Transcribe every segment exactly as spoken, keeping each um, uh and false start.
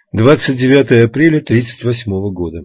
двадцать девятое апреля тридцать восьмого года.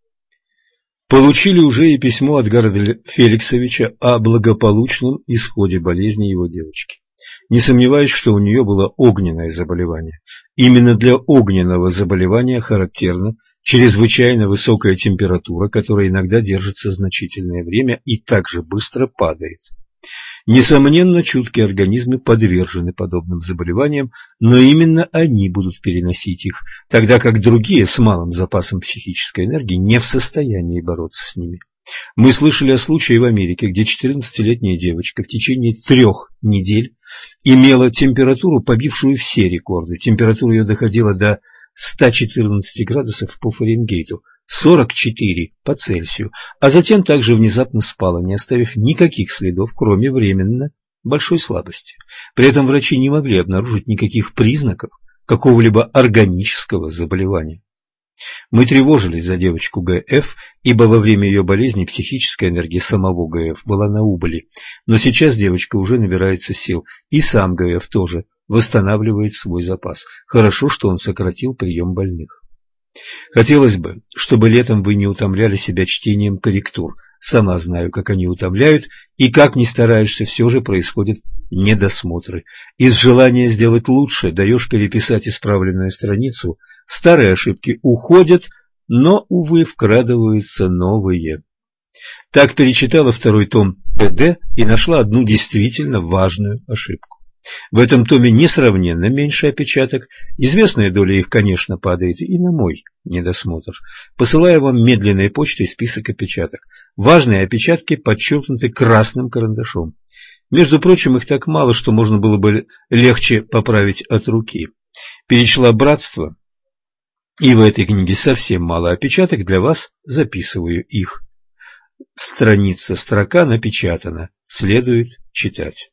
Получили уже и письмо от Гарольда Феликсовича о благополучном исходе болезни его девочки. Не сомневаюсь, что у нее было огненное заболевание. Именно для огненного заболевания характерна чрезвычайно высокая температура, которая иногда держится значительное время и также быстро падает. Несомненно, чуткие организмы подвержены подобным заболеваниям, но именно они будут переносить их, тогда как другие с малым запасом психической энергии не в состоянии бороться с ними. Мы слышали о случае в Америке, где четырнадцатилетняя девочка в течение трех недель имела температуру, побившую все рекорды. Температура ее доходила до ста четырнадцати градусов по Фаренгейту, сорок четыре по Цельсию, а затем также внезапно спала, не оставив никаких следов, кроме временно большой слабости. При этом врачи не могли обнаружить никаких признаков какого-либо органического заболевания. Мы тревожились за девочку ГФ, ибо во время ее болезни психическая энергия самого ГФ была на убыли, но сейчас девочка уже набирается сил, и сам ГФ тоже восстанавливает свой запас. Хорошо, что он сократил прием больных. Хотелось бы, чтобы летом вы не утомляли себя чтением корректур. Сама знаю, как они утомляют, и как ни стараешься, все же происходят недосмотры. Из желания сделать лучше даешь переписать исправленную страницу, старые ошибки уходят, но, увы, вкрадываются новые. Так перечитала второй том ТД и нашла одну действительно важную ошибку. В этом томе несравненно меньше опечаток, известная доля их, конечно, падает и на мой недосмотр. Посылаю вам медленной почтой список опечаток. Важные опечатки подчеркнуты красным карандашом. Между прочим, их так мало, что можно было бы легче поправить от руки. Перечла «Братство», и в этой книге совсем мало опечаток, для вас записываю их. Страница, строка напечатана, следует читать.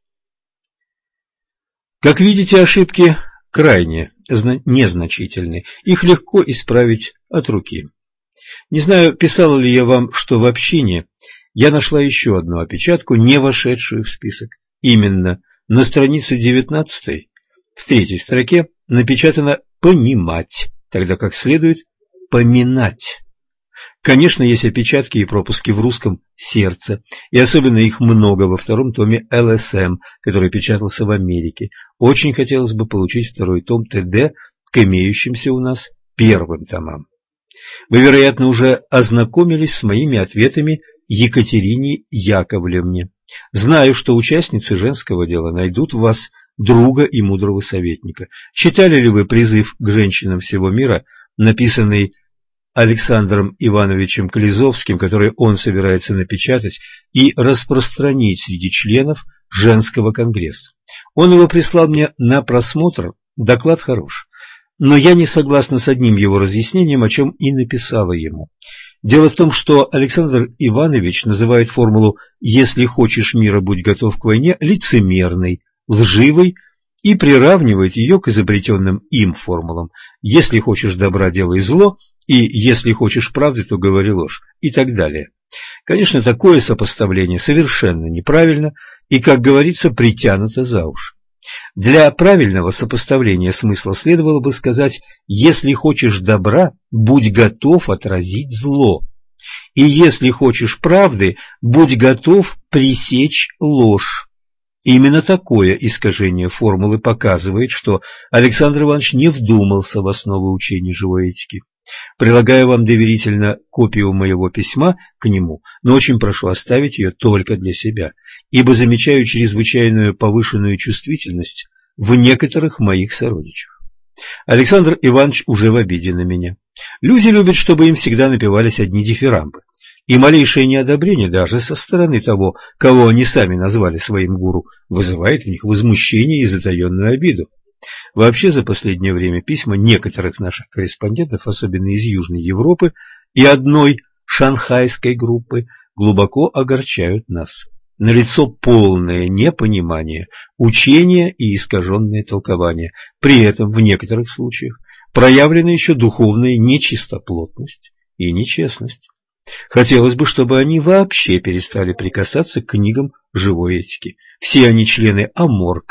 Как видите, ошибки крайне незначительны, их легко исправить от руки. Не знаю, писала ли я вам, что в общине я нашла еще одну опечатку, не вошедшую в список. Именно на странице девятнадцатой, в третьей строке, напечатано «понимать», тогда как следует «поминать». Конечно, есть опечатки и пропуски в русском «Сердце», и особенно их много во втором томе эл эс эм, который печатался в Америке. Очень хотелось бы получить второй том ТД к имеющимся у нас первым томам. Вы, вероятно, уже ознакомились с моими ответами Екатерине Яковлевне. Знаю, что участницы женского дела найдут в вас друга и мудрого советника. Читали ли вы призыв к женщинам всего мира, написанный Александром Ивановичем Клизовским, который он собирается напечатать и распространить среди членов женского конгресса? Он его прислал мне на просмотр, доклад хорош, но я не согласна с одним его разъяснением, о чем и написала ему. Дело в том, что Александр Иванович называет формулу «если хочешь мира, будь готов к войне» лицемерной, лживой, и приравнивает ее к изобретенным им формулам «если хочешь добра, делай зло», и «если хочешь правды, то говори ложь» и так далее. Конечно, такое сопоставление совершенно неправильно и, как говорится, притянуто за уши. Для правильного сопоставления смысла следовало бы сказать «если хочешь добра, будь готов отразить зло», и «если хочешь правды, будь готов пресечь ложь». Именно такое искажение формулы показывает, что Александр Иванович не вдумался в основы учения живой этики. Прилагаю вам доверительно копию моего письма к нему, но очень прошу оставить ее только для себя, ибо замечаю чрезвычайную повышенную чувствительность в некоторых моих сородичах. Александр Иванович уже в обиде на меня. Люди любят, чтобы им всегда напевались одни дифирамбы, и малейшее неодобрение даже со стороны того, кого они сами назвали своим гуру, вызывает в них возмущение и затаенную обиду. Вообще, за последнее время письма некоторых наших корреспондентов, особенно из Южной Европы и одной шанхайской группы, глубоко огорчают нас. Налицо полное непонимание учения и искаженное толкование. При этом в некоторых случаях проявлена еще духовная нечистоплотность и нечестность. Хотелось бы, чтобы они вообще перестали прикасаться к книгам живой этики. Все они члены Аморка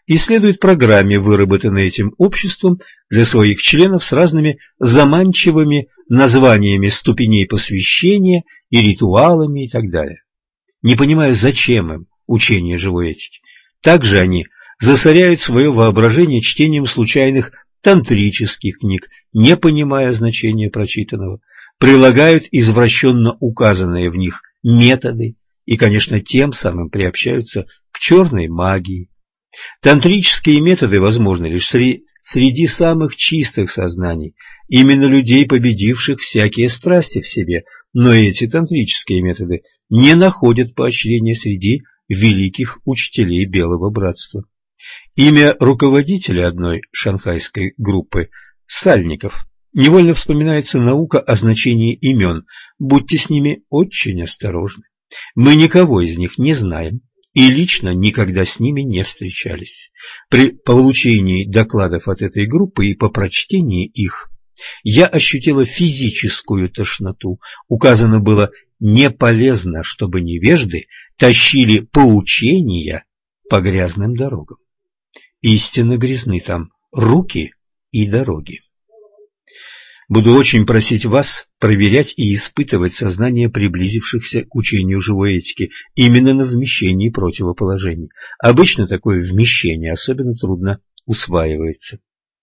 и следует программе, выработанной этим обществом для своих членов с разными заманчивыми названиями ступеней посвящения и ритуалами и так далее. Не понимаю, зачем им учение живой этики. Также они засоряют свое воображение чтением случайных тантрических книг, не понимая значения прочитанного, прилагают извращенно указанные в них методы и, конечно, тем самым приобщаются к черной магии. Тантрические методы возможны лишь среди, среди самых чистых сознаний, именно людей, победивших всякие страсти в себе, но эти тантрические методы не находят поощрения среди великих учителей Белого Братства. Имя руководителя одной шанхайской группы – Сальников. Невольно вспоминается наука о значении имен. Будьте с ними очень осторожны. Мы никого из них не знаем и лично никогда с ними не встречались. При получении докладов от этой группы и по прочтении их я ощутила физическую тошноту. Указано было: не полезно, чтобы невежды тащили поучения по грязным дорогам. Истинно грязны там руки и дороги. Буду очень просить вас проверять и испытывать сознание приблизившихся к учению живой этики именно на вмещении противоположений. Обычно такое вмещение особенно трудно усваивается.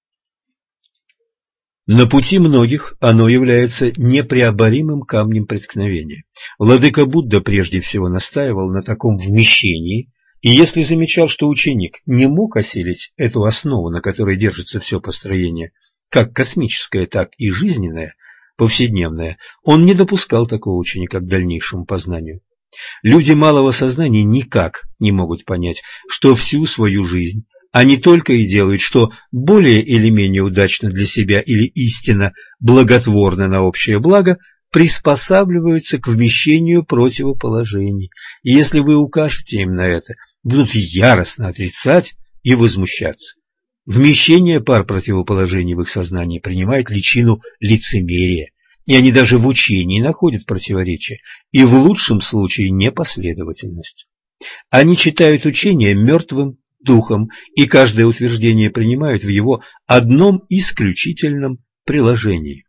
На пути многих оно является непреоборимым камнем преткновения. Владыка Будда прежде всего настаивал на таком вмещении, и если замечал, что ученик не мог осилить эту основу, на которой держится все построение, как космическое, так и жизненное, повседневное, он не допускал такого ученика к дальнейшему познанию. Люди малого сознания никак не могут понять, что всю свою жизнь они только и делают, что более или менее удачно для себя или истинно благотворно на общее благо приспосабливаются к вмещению противоположений. И если вы укажете им на это, будут яростно отрицать и возмущаться. Вмещение пар противоположений в их сознании принимает личину лицемерия, и они даже в учении находят противоречия, и в лучшем случае непоследовательность. Они читают учение мертвым духом, и каждое утверждение принимают в его одном исключительном приложении.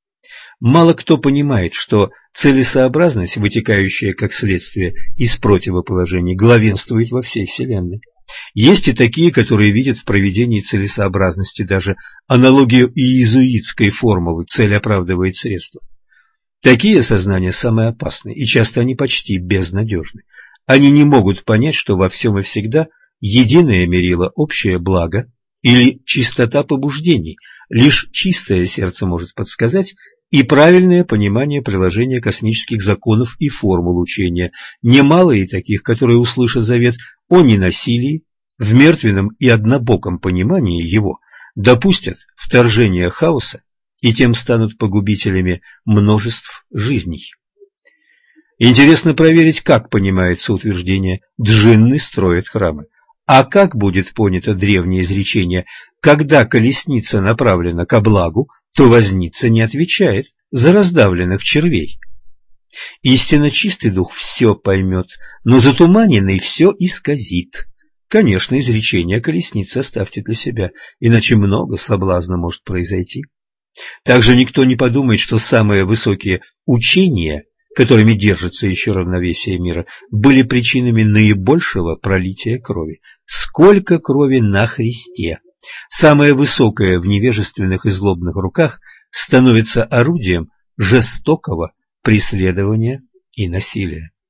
Мало кто понимает, что целесообразность, вытекающая как следствие из противоположений, главенствует во всей Вселенной. Есть и такие, которые видят в проведении целесообразности даже аналогию иезуитской формулы «цель оправдывает средства». Такие сознания самые опасные, и часто они почти безнадежны. Они не могут понять, что во всем и всегда единое мерило общее благо или чистота побуждений. Лишь чистое сердце может подсказать и правильное понимание приложения космических законов и формул учения. Немало и таких, которые, услышат завет о ненасилии, в мертвенном и однобоком понимании его, допустят вторжение хаоса и тем станут погубителями множеств жизней. Интересно проверить, как понимается утверждение «джинны строят храмы». А как будет понято древнее изречение «когда колесница направлена ко благу, то возница не отвечает за раздавленных червей». Истинно чистый дух все поймет, но затуманенный все исказит. Конечно, изречение колесницы оставьте для себя, иначе много соблазна может произойти. Также никто не подумает, что самые высокие учения, которыми держится еще равновесие мира, были причинами наибольшего пролития крови. Сколько крови на Христе! Самое высокое в невежественных и злобных руках становится орудием жестокого преследования и насилия.